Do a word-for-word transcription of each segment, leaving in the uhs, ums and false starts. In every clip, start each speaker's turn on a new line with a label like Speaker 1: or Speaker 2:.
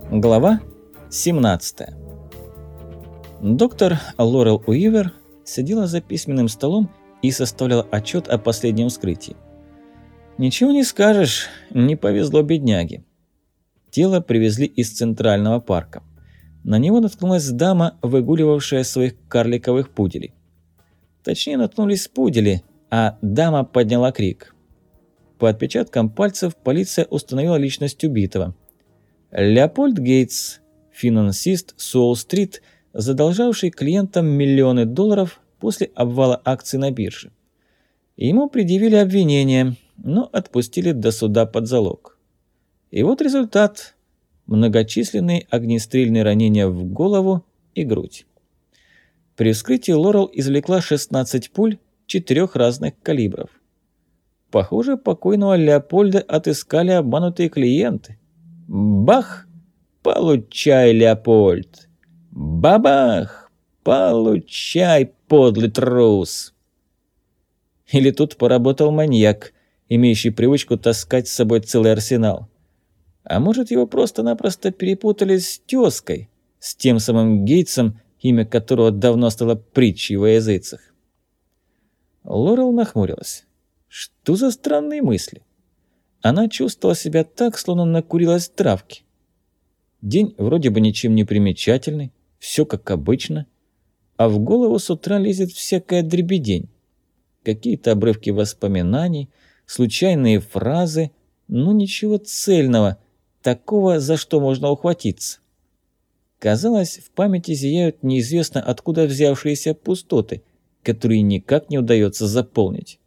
Speaker 1: Глава семнадцатая. Доктор Лорел Уивер сидела за письменным столом и составляла отчет о последнем вскрытии. Ничего не скажешь, не повезло бедняге. Тело привезли из Центрального парка. На него наткнулась дама, выгуливавшая своих карликовых пуделей. Точнее, наткнулись пудели, а дама подняла крик. По отпечаткам пальцев полиция установила личность убитого. Леопольд Гейтс, финансист с Уолл-стрит, задолжавший клиентам миллионы долларов после обвала акций на бирже. Ему предъявили обвинение, но отпустили до суда под залог. И вот результат – многочисленные огнестрельные ранения в голову и грудь. При вскрытии Лорел извлекла шестнадцать пуль четырех разных калибров. Похоже, покойного Леопольда отыскали обманутые клиенты. Бах! Получай, Леопольд! Бабах! Получай, подлый трус! Или тут поработал маньяк, имеющий привычку таскать с собой целый арсенал. А может, его просто-напросто перепутали с тёзкой, с тем самым Гейтсом, имя которого давно стало притчей во языцах. Лорел нахмурилась. Что за странные мысли? Она чувствовала себя так, словно накурилась травки. День вроде бы ничем не примечательный, все как обычно, а в голову с утра лезет всякая дребедень. Какие-то обрывки воспоминаний, случайные фразы, но ничего цельного, такого, за что можно ухватиться. Казалось, в памяти зияют неизвестно откуда взявшиеся пустоты, которые никак не удается заполнить.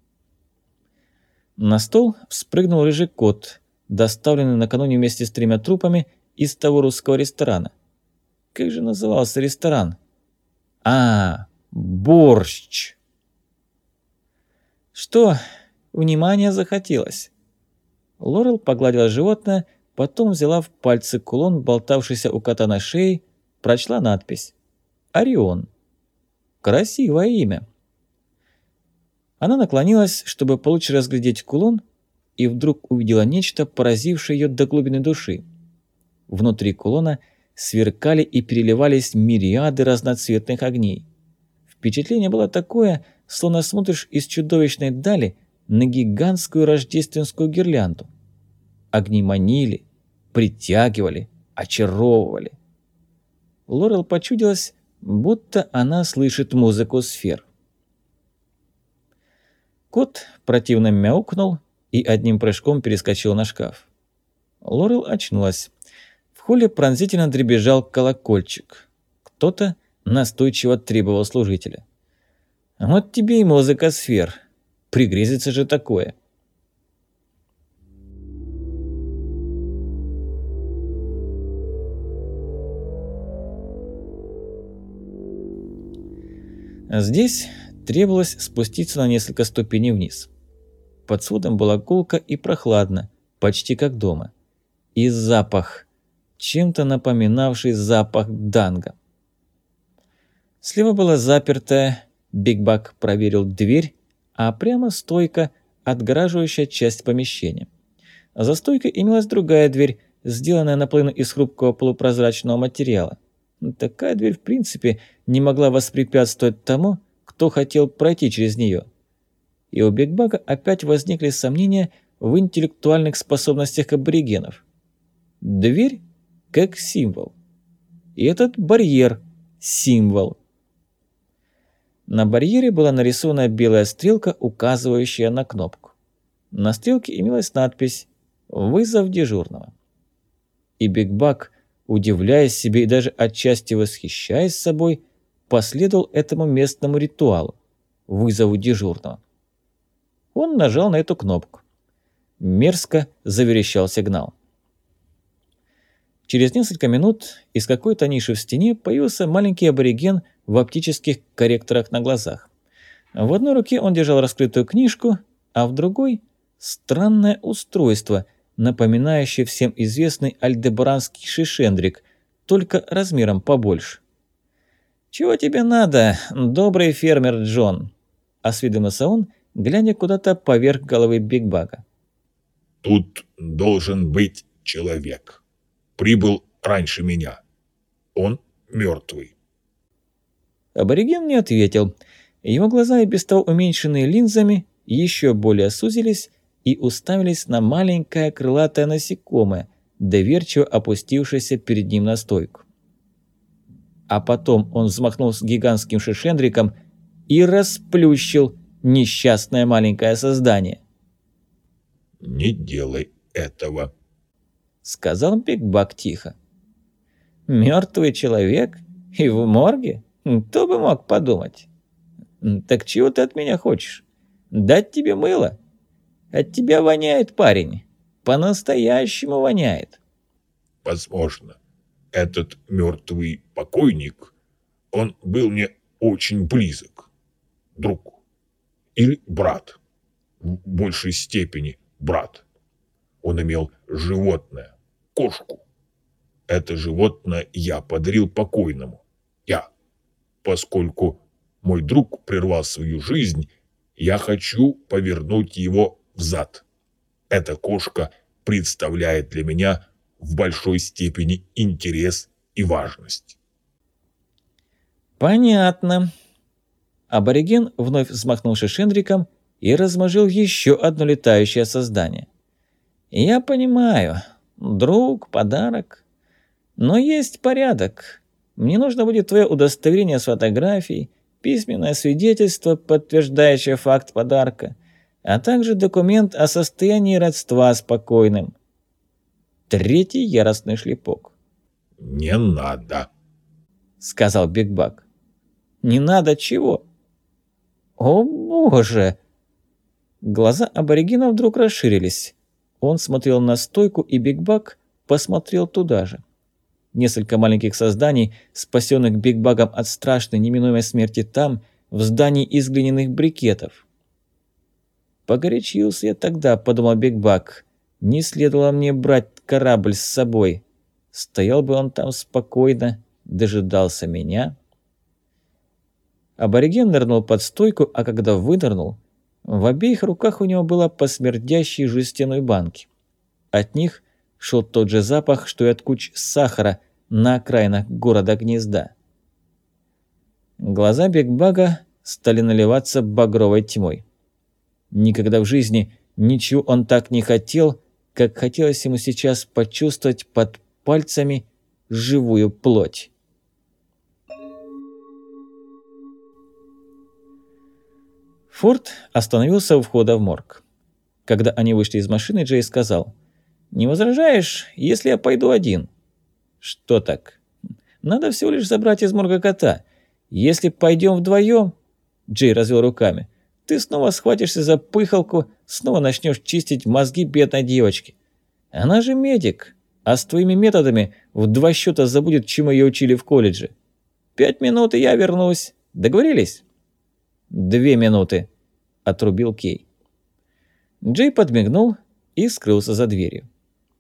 Speaker 1: На стол вспрыгнул рыжий кот, доставленный накануне вместе с тремя трупами из того русского ресторана. Как же назывался ресторан? А, борщ. Что, внимания захотелось? Лорел погладила животное, потом взяла в пальцы кулон, болтавшийся у кота на шее, прочла надпись «Орион». Красивое имя. Она наклонилась, чтобы получше разглядеть кулон, и вдруг увидела нечто, поразившее ее до глубины души. Внутри кулона сверкали и переливались мириады разноцветных огней. Впечатление было такое, словно смотришь из чудовищной дали на гигантскую рождественскую гирлянду. Огни манили, притягивали, очаровывали. Лорел почудилась, будто она слышит музыку сфер. Кот противно мяукнул и одним прыжком перескочил на шкаф. Лорел очнулась. В холле пронзительно дребезжал колокольчик. Кто-то настойчиво требовал служителя. Вот тебе и музыка сфер. Пригрезится же такое. Здесь требовалось спуститься на несколько ступеней вниз. Под сводом была гулко и прохладно, почти как дома. И запах, чем-то напоминавший запах данго. Слева была запертая, Биг Бак проверил дверь, а прямо стойка, отгораживающая часть помещения. За стойкой имелась другая дверь, сделанная наполовину из хрупкого полупрозрачного материала. Такая дверь в принципе не могла воспрепятствовать тому, кто хотел пройти через нее. И у Биг-Бага опять возникли сомнения в интеллектуальных способностях аборигенов. Дверь как символ. И этот барьер – символ. На барьере была нарисована белая стрелка, указывающая на кнопку. На стрелке имелась надпись «Вызов дежурного». И Биг-Баг, удивляясь себе и даже отчасти восхищаясь собой, последовал этому местному ритуалу – вызову дежурного. Он нажал на эту кнопку. Мерзко заверещал сигнал. Через несколько минут из какой-то ниши в стене появился маленький абориген в оптических корректорах на глазах. В одной руке он держал раскрытую книжку, а в другой – странное устройство, напоминающее всем известный альдебаранский шишендрик, только размером побольше. «Чего тебе надо, добрый фермер Джон?» – осведомился он, глядя куда-то поверх головы Биг-Бага.
Speaker 2: «Тут должен быть человек. Прибыл раньше меня. Он мертвый.
Speaker 1: Абориген не ответил. Его глаза, и без того уменьшенные линзами, еще более сузились и уставились на маленькое крылатое насекомое, доверчиво опустившееся перед ним на стойку. А потом он взмахнул с гигантским шишендриком и расплющил несчастное маленькое создание.
Speaker 2: «Не делай этого»,
Speaker 1: — сказал Биг Баг тихо. «Мертвый человек? И в морге? Кто бы мог подумать? Так чего ты от меня хочешь? Дать тебе мыло? От тебя воняет, парень. По-настоящему воняет».
Speaker 2: «Возможно, этот мертвый покойник, он был мне очень близок. Друг. Или брат. В большей степени брат. Он имел животное, кошку. Это животное я подарил покойному. Я. Поскольку мой друг прервал свою жизнь, я хочу повернуть его взад. Эта кошка представляет для меня в большой степени интерес и важность».
Speaker 1: «Понятно». Абориген вновь взмахнул шишендриком и размажил еще одно летающее создание. «Я понимаю. Друг, подарок. Но есть порядок. Мне нужно будет твое удостоверение с фотографией, письменное свидетельство, подтверждающее факт подарка, а также документ о состоянии родства с покойным». Третий яростный шлепок.
Speaker 2: «Не надо»,
Speaker 1: — сказал Биг Баг. «Не надо чего?» «О боже!» Глаза аборигена вдруг расширились. Он смотрел на стойку, и Биг Баг посмотрел туда же. Несколько маленьких созданий, спасенных Биг Багом от страшной неминуемой смерти там, в здании из глиняных брикетов. «Погорячился я тогда», — подумал Биг Баг. «Не следовало мне брать корабль с собой. Стоял бы он там спокойно, дожидался меня». Абориген нырнул под стойку, а когда вынырнул, в обеих руках у него было по смердящей жестяной банке. От них шел тот же запах, что и от куч сахара на окраинах города Гнезда. Глаза Биг Бага стали наливаться багровой тьмой. Никогда в жизни ничего он так не хотел, как хотелось ему сейчас почувствовать под пальцами живую плоть. Форд остановился у входа в морг. Когда они вышли из машины, Джей сказал: «Не возражаешь, если я пойду один?» «Что так? Надо всего лишь забрать из морга кота. Если пойдем вдвоем...» Джей развел руками. «Ты снова схватишься за пыхалку, снова начнешь чистить мозги бедной девочки. Она же медик, а с твоими методами в два счета забудет, чему ее учили в колледже. Пять минут, и я вернусь. Договорились?» «Две минуты», — отрубил Кей. Джей подмигнул и скрылся за дверью.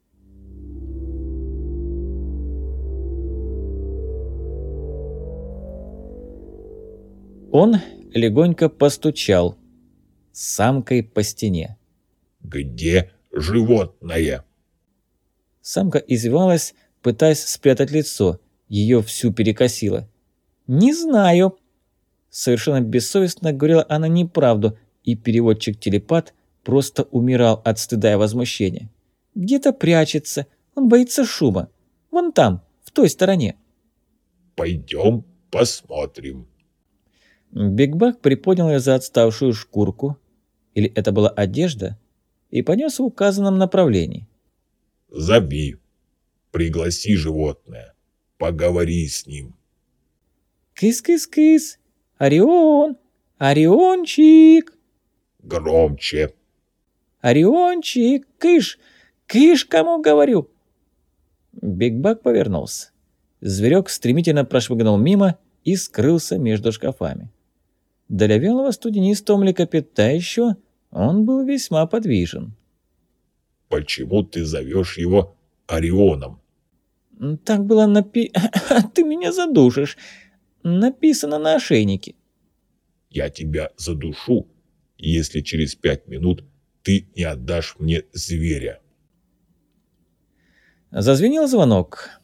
Speaker 1: Он легонько постучал самкой по стене.
Speaker 2: «Где животное?»
Speaker 1: Самка извивалась, пытаясь спрятать лицо. Ее всю перекосило. «Не знаю». Совершенно бессовестно говорила она неправду, и переводчик-телепат просто умирал от стыда и возмущения. «Где-то прячется, он боится шума. Вон там, в той стороне».
Speaker 2: «Пойдем посмотрим».
Speaker 1: Биг Баг приподнял ее за отставшую шкурку, или это была одежда, и понес в указанном направлении.
Speaker 2: «Зови, пригласи животное, поговори с ним».
Speaker 1: «Кыс-кыс-кыс! Орион! Ориончик!»
Speaker 2: «Громче!»
Speaker 1: «Ориончик! Кыш! Кыш, кому говорю!» Биг Баг повернулся. Зверек стремительно прошмыгнул мимо и скрылся между шкафами. Для вялого студенистого млекопитающего он был весьма подвижен.
Speaker 2: «Почему ты зовешь его Орионом?»
Speaker 1: «Так было напи... Ты меня задушишь. Написано на ошейнике».
Speaker 2: «Я тебя задушу, если через пять минут ты не отдашь мне зверя».
Speaker 1: Зазвенел звонок.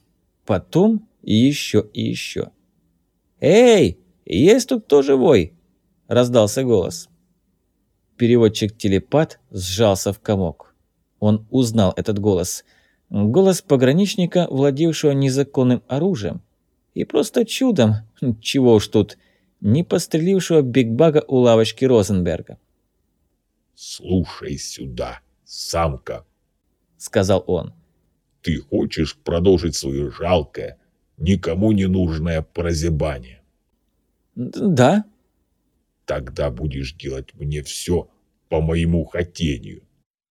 Speaker 1: Потом еще и еще. «Эй, есть тут кто живой?» – раздался голос. Переводчик-телепат сжался в комок. Он узнал этот голос. Голос пограничника, владевшего незаконным оружием. И просто чудом, чего уж тут, не пострелившего бигбага у лавочки Розенберга.
Speaker 2: «Слушай сюда, самка», —
Speaker 1: сказал он.
Speaker 2: «Ты хочешь продолжить свое жалкое, никому не нужное прозябание?»
Speaker 1: «Да».
Speaker 2: «Тогда будешь делать мне все по моему хотению».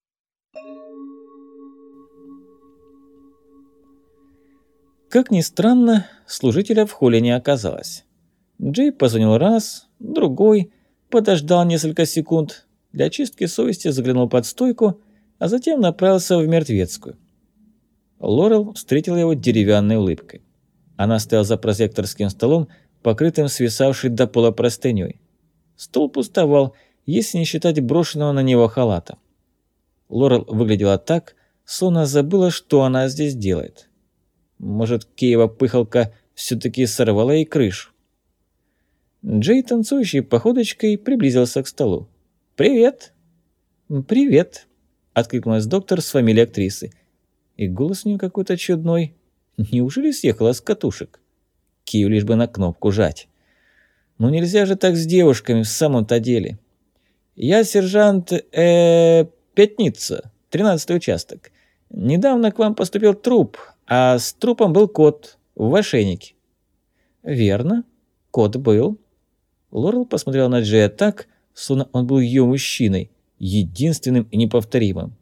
Speaker 1: Как ни странно, служителя в холле не оказалось. Джей позвонил раз, другой, подождал несколько секунд, для очистки совести заглянул под стойку, а затем направился в мертвецкую. Лорел встретила его деревянной улыбкой. Она стояла за прозекторским столом, покрытым свисавшей до пола простыней. Стол пустовал, если не считать брошенного на него халата. Лорел выглядела так, словно забыла, что она здесь делает. Может, Киева пыхалка все-таки сорвала ей крышу. Джей, танцующей походочкой, приблизился к столу. «Привет!» «Привет!» — откликнулась доктор с фамилией актрисы. И голос у нее какой-то чудной. Неужели съехала с катушек? Киев лишь бы на кнопку жать. Ну нельзя же так с девушками в самом-то деле. «Я сержант э, Пятница, тринадцатый участок. Недавно к вам поступил труп, а с трупом был кот в ошейнике». «Верно, кот был». Лорел посмотрела на Джея так, словно он был ее мужчиной, единственным и неповторимым.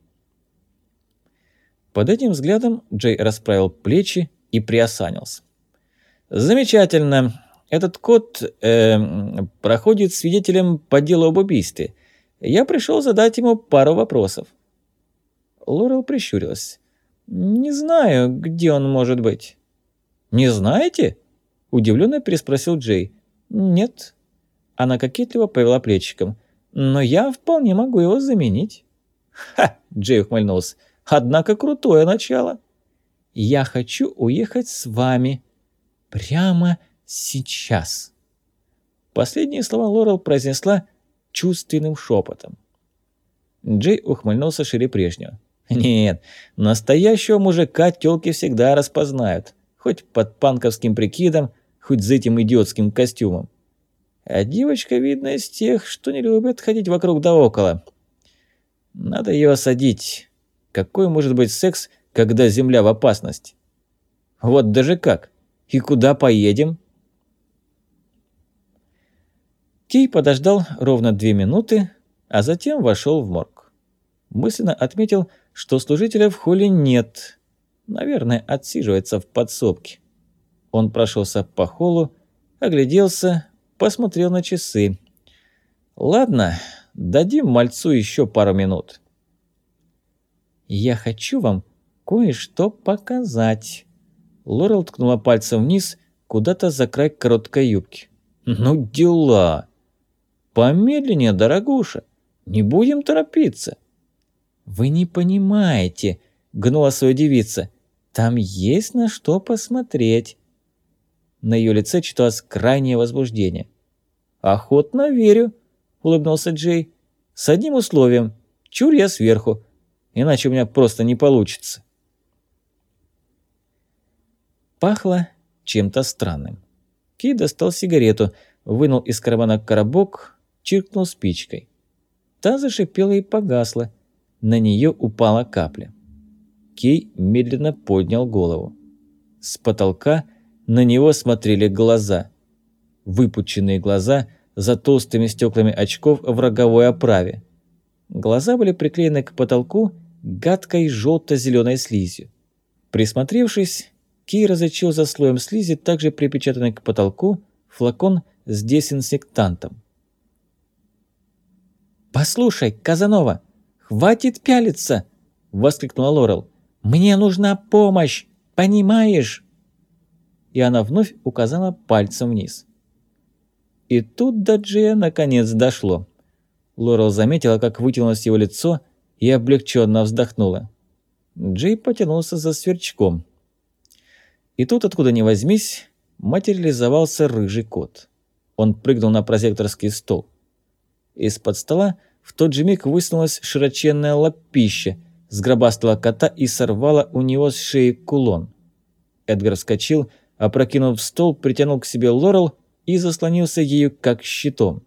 Speaker 1: Под этим взглядом Джей расправил плечи и приосанился. «Замечательно. Этот кот э, проходит свидетелем по делу об убийстве. Я пришел задать ему пару вопросов». Лорел прищурилась. «Не знаю, где он может быть». «Не знаете?» – удивленно переспросил Джей. «Нет». Она кокетливо повела плечиком. «Но я вполне могу его заменить». «Ха!» – Джей ухмыльнулся. «Однако крутое начало». «Я хочу уехать с вами. Прямо сейчас». Последние слова Лорел произнесла чувственным шепотом. Джей ухмыльнулся шире прежнего. «Нет, настоящего мужика тёлки всегда распознают. Хоть под панковским прикидом, хоть за этим идиотским костюмом. А девочка, видно, из тех, что не любят ходить вокруг да около. Надо ее осадить. Какой может быть секс, когда земля в опасности? Вот даже как. И куда поедем?» Кей подождал ровно две минуты, а затем вошел в морг. Мысленно отметил, что служителя в холле нет. Наверное, отсиживается в подсобке. Он прошелся по холлу, огляделся, посмотрел на часы. «Ладно, дадим мальцу еще пару минут». «Я хочу вам кое-что показать». Лорел ткнула пальцем вниз, куда-то за край короткой юбки. «Ну дела! Помедленнее, дорогуша, не будем торопиться». «Вы не понимаете», — гнула свою девица. «Там есть на что посмотреть». На ее лице читалось крайнее возбуждение. «Охотно верю», — улыбнулся Джей. «С одним условием. Чур я сверху, иначе у меня просто не получится». Пахло чем-то странным. Кей достал сигарету, вынул из кармана коробок, чиркнул спичкой. Та зашипела и погасла. На нее упала капля. Кей медленно поднял голову. С потолка на него смотрели глаза. Выпученные глаза за толстыми стеклами очков в роговой оправе. Глаза были приклеены к потолку гадкой желто-зеленой слизью. Присмотревшись, Кей различил за слоем слизи, также припечатанный к потолку, флакон с дезинсектантом. «Послушай, Казанова, хватит пялиться!» – воскликнула Лорел. «Мне нужна помощь, понимаешь?» И она вновь указала пальцем вниз. И тут до Джея наконец дошло. Лорел заметила, как вытянулось его лицо, и облегченно вздохнула. Джей потянулся за сверчком. И тут, откуда ни возьмись, материализовался рыжий кот. Он прыгнул на прозекторский стол. Из-под стола в тот же миг высунулась широченная лапища, сгробастала кота и сорвала у него с шеи кулон. Эдгар вскочил, опрокинув стол, притянул к себе Лорел и заслонился ею как щитом.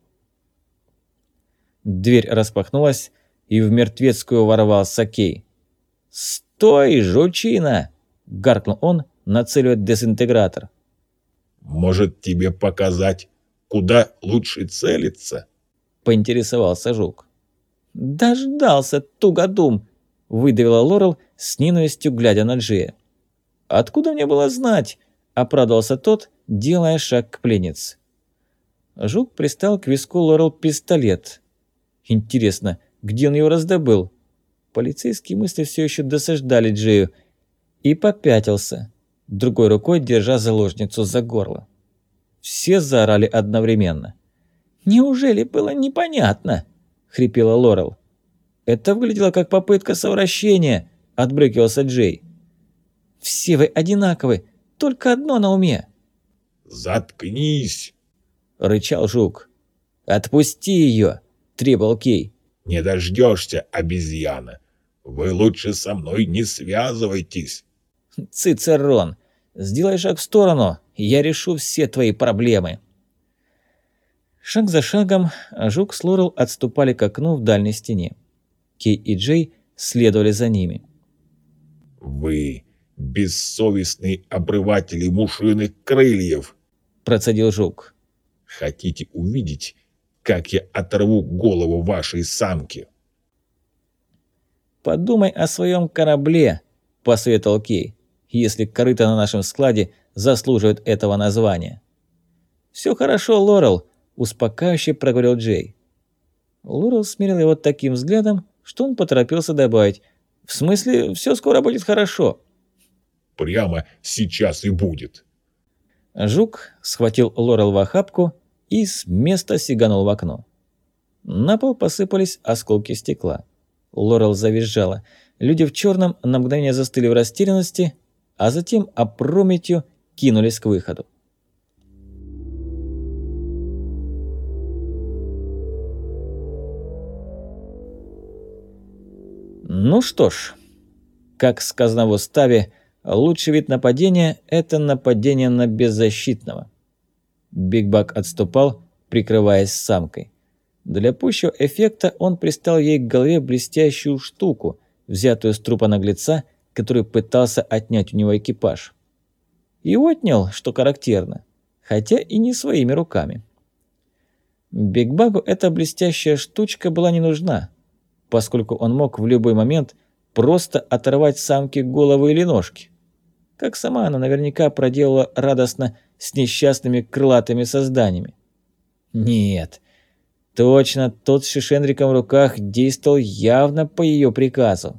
Speaker 1: Дверь распахнулась, и в мертвецкую ворвался Кей. «Стой, жучина!» – гаркнул он, нацеливая дезинтегратор.
Speaker 2: «Может, тебе показать, куда лучше целиться?»
Speaker 1: – поинтересовался жук. «Дождался, тугодум!» – выдавила Лорел с ненавистью, глядя на Джея. «Откуда мне было знать?» – обрадовался тот, делая шаг к пленнице. Жук пристал к виску Лорел пистолет. Интересно, где он его раздобыл? Полицейские мысли все еще досаждали Джею. И попятился, другой рукой держа заложницу за горло. Все заорали одновременно. «Неужели было непонятно?» – хрипела Лорел. «Это выглядело как попытка совращения», – отбрыкивался Джей. «Все вы одинаковы, только одно на уме».
Speaker 2: «Заткнись!»
Speaker 1: – рычал жук. «Отпусти ее!» – требовал Кей.
Speaker 2: «Не дождешься, обезьяна. Вы лучше со мной не связывайтесь».
Speaker 1: «Цицерон, сделай шаг в сторону, и я решу все твои проблемы». Шаг за шагом жук с Лорел отступали к окну в дальней стене. Кей и Джей следовали за ними.
Speaker 2: «Вы бессовестные обрыватели мушиных крыльев», –
Speaker 1: процедил жук.
Speaker 2: «Хотите увидеть, как я оторву голову вашей самки?»
Speaker 1: «Подумай о своем корабле», – посоветовал Кей, «если корыто на нашем складе заслуживает этого названия». «Все хорошо, Лорел», – успокаивающе проговорил Джей. Лорел смирил его таким взглядом, что он поторопился добавить: «В смысле, все скоро будет хорошо».
Speaker 2: «Прямо сейчас и будет».
Speaker 1: Жук схватил Лорел в охапку и с места сиганул в окно. На пол посыпались осколки стекла. Лорел завизжала. Люди в черном на мгновение застыли в растерянности, а затем опрометью кинулись к выходу. Ну что ж, как сказано в уставе, лучший вид нападения – это нападение на беззащитного. Биг Баг отступал, прикрываясь самкой. Для пущего эффекта он приставил ей к голове блестящую штуку, взятую с трупа наглеца, который пытался отнять у него экипаж. И отнял, что характерно, хотя и не своими руками. Биг Багу эта блестящая штучка была не нужна, поскольку он мог в любой момент просто оторвать самке голову или ножки, как сама она наверняка проделала радостно с несчастными крылатыми созданиями. Нет, точно тот с Шишенриком в руках действовал явно по ее приказу.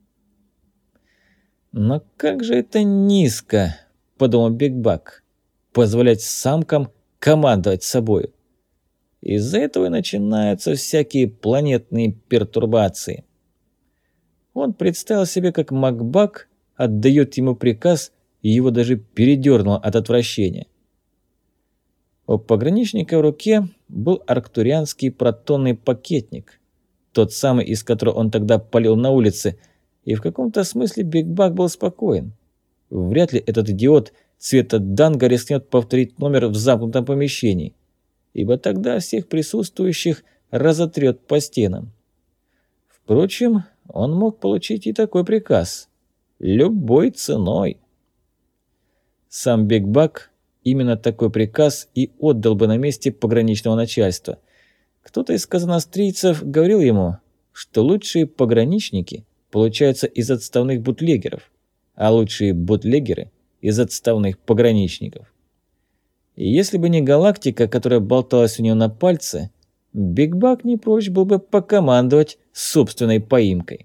Speaker 1: «Но как же это низко», – подумал Биг Баг, – «позволять самкам командовать собою. Из-за этого и начинаются всякие планетные пертурбации». Он представил себе, как Макбак отдает ему приказ, и его даже передернуло от отвращения. У пограничника в руке был арктурианский протонный пакетник, тот самый, из которого он тогда палил на улице, и в каком-то смысле Биг Баг был спокоен. Вряд ли этот идиот цвета данга рискнет повторить номер в замкнутом помещении, ибо тогда всех присутствующих разотрет по стенам. Впрочем, он мог получить и такой приказ. Любой ценой. Сам Биг Баг именно такой приказ и отдал бы на месте пограничного начальства. Кто-то из казанострийцев говорил ему, что лучшие пограничники получаются из отставных бутлегеров, а лучшие бутлегеры из отставных пограничников. И если бы не галактика, которая болталась у него на пальце, Биг Баг не прочь был бы покомандовать собственной поимкой.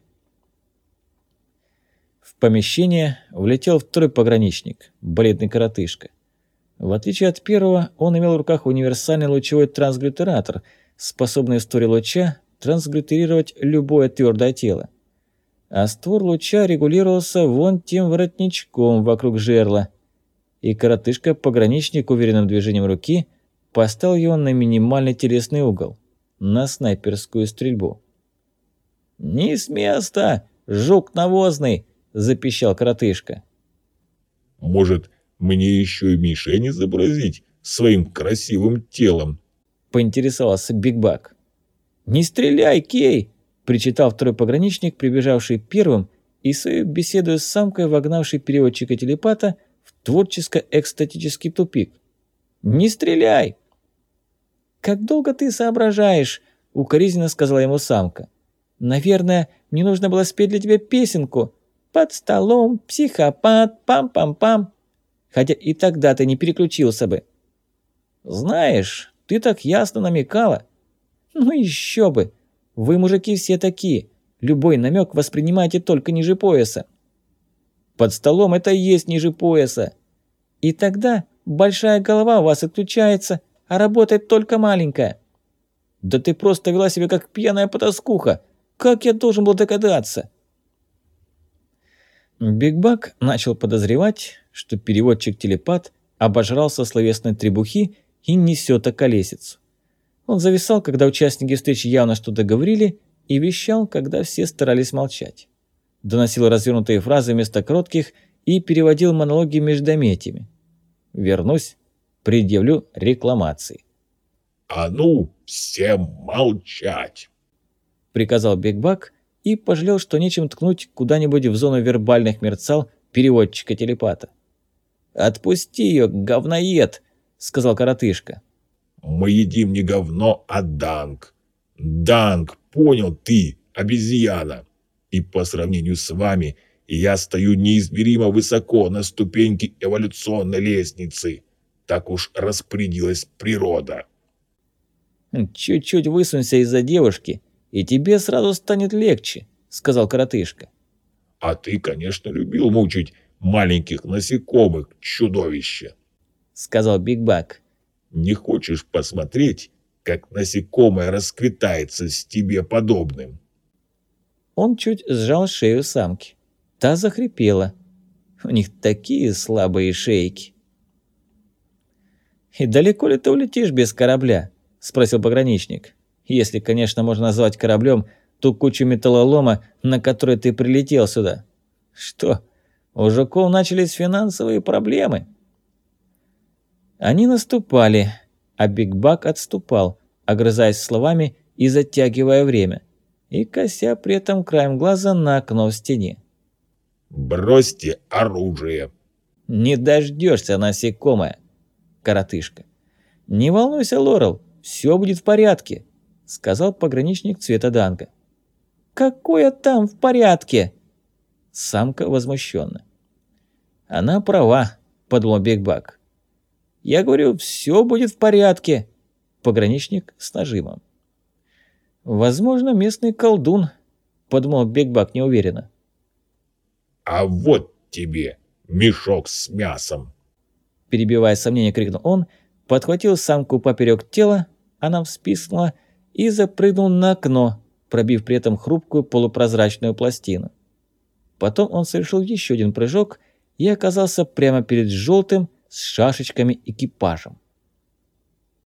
Speaker 1: В помещение влетел второй пограничник, бледный коротышка. В отличие от первого, он имел в руках универсальный лучевой трансглютератор, способный в створе луча трансглютерировать любое твердое тело. А створ луча регулировался вон тем воротничком вокруг жерла. и коротышка-пограничник уверенным движением руки поставил его на минимальный телесный угол, на снайперскую стрельбу. «Не с места, жук навозный!» – запищал коротышка.
Speaker 2: «Может, мне еще и мишень изобразить своим красивым телом?»
Speaker 1: – поинтересовался Биг Бак. «Не стреляй, Кей!» – причитал второй пограничник, прибежавший первым и свою беседу с самкой вогнавший переводчика-телепата в творческо-экстатический тупик. «Не стреляй!» «Как долго ты соображаешь?» – укоризненно сказала ему самка. «Наверное, мне нужно было спеть для тебя песенку. Под столом, психопат, пам-пам-пам. Хотя и тогда ты не переключился бы». «Знаешь, ты так ясно намекала». «Ну еще бы! Вы, мужики, все такие. Любой намек воспринимаете только ниже пояса». «Под столом это и есть ниже пояса». «И тогда большая голова у вас отключается, а работает только маленькая». «Да ты просто вела себя как пьяная потаскуха. Как я должен был догадаться?» Биг Бак начал подозревать, что переводчик-телепат обожрался словесной требухи и несет околесицу. Он зависал, когда участники встречи явно что-то говорили, и вещал, когда все старались молчать. Доносил развернутые фразы вместо коротких и переводил монологи междометиями. «Вернусь, предъявлю рекламации».
Speaker 2: «А ну, всем молчать!»
Speaker 1: – приказал Биг Бак и пожалел, что нечем ткнуть куда-нибудь в зону вербальных мерцал переводчика-телепата. «Отпусти ее, говноед!» – сказал коротышка.
Speaker 2: «Мы едим не говно, а данг. Данг, понял ты, обезьяна. И по сравнению с вами я стою неизмеримо высоко на ступеньке эволюционной лестницы. Так уж распорядилась природа».
Speaker 1: «Чуть-чуть высунься из-за девушки, и тебе сразу станет легче», — сказал коротышка.
Speaker 2: «А ты, конечно, любил мучить маленьких насекомых, чудовище»,
Speaker 1: — сказал Биг Бак.
Speaker 2: «Не хочешь посмотреть, как насекомое расквитается с тебе подобным?»
Speaker 1: Он чуть сжал шею самки. Та захрипела. У них такие слабые шейки. «И далеко ли ты улетишь без корабля?» – спросил пограничник. «Если, конечно, можно назвать кораблем ту кучу металлолома, на которой ты прилетел сюда. Что, у жуков начались финансовые проблемы?» Они наступали, а Биг Бак отступал, огрызаясь словами и затягивая время, и кося при этом краем глаза на окно в стене.
Speaker 2: «Бросьте оружие!»
Speaker 1: «Не дождешься, насекомое!» Коротышка. «Не волнуйся, Лорел, все будет в порядке», — сказал пограничник цвета данга. «Какое там в порядке?» Самка возмущенно. «Она права», — подумал Биг Бак. «Я говорю, все будет в порядке», — пограничник с нажимом. «Возможно, местный колдун», — подумал Биг Бак неуверенно.
Speaker 2: «А вот тебе мешок с мясом!»
Speaker 1: Перебивая сомнения, крикнул он, подхватил самку поперек тела, она вспискнула и запрыгнул на окно, пробив при этом хрупкую полупрозрачную пластину. Потом он совершил еще один прыжок и оказался прямо перед желтым с шашечками экипажем.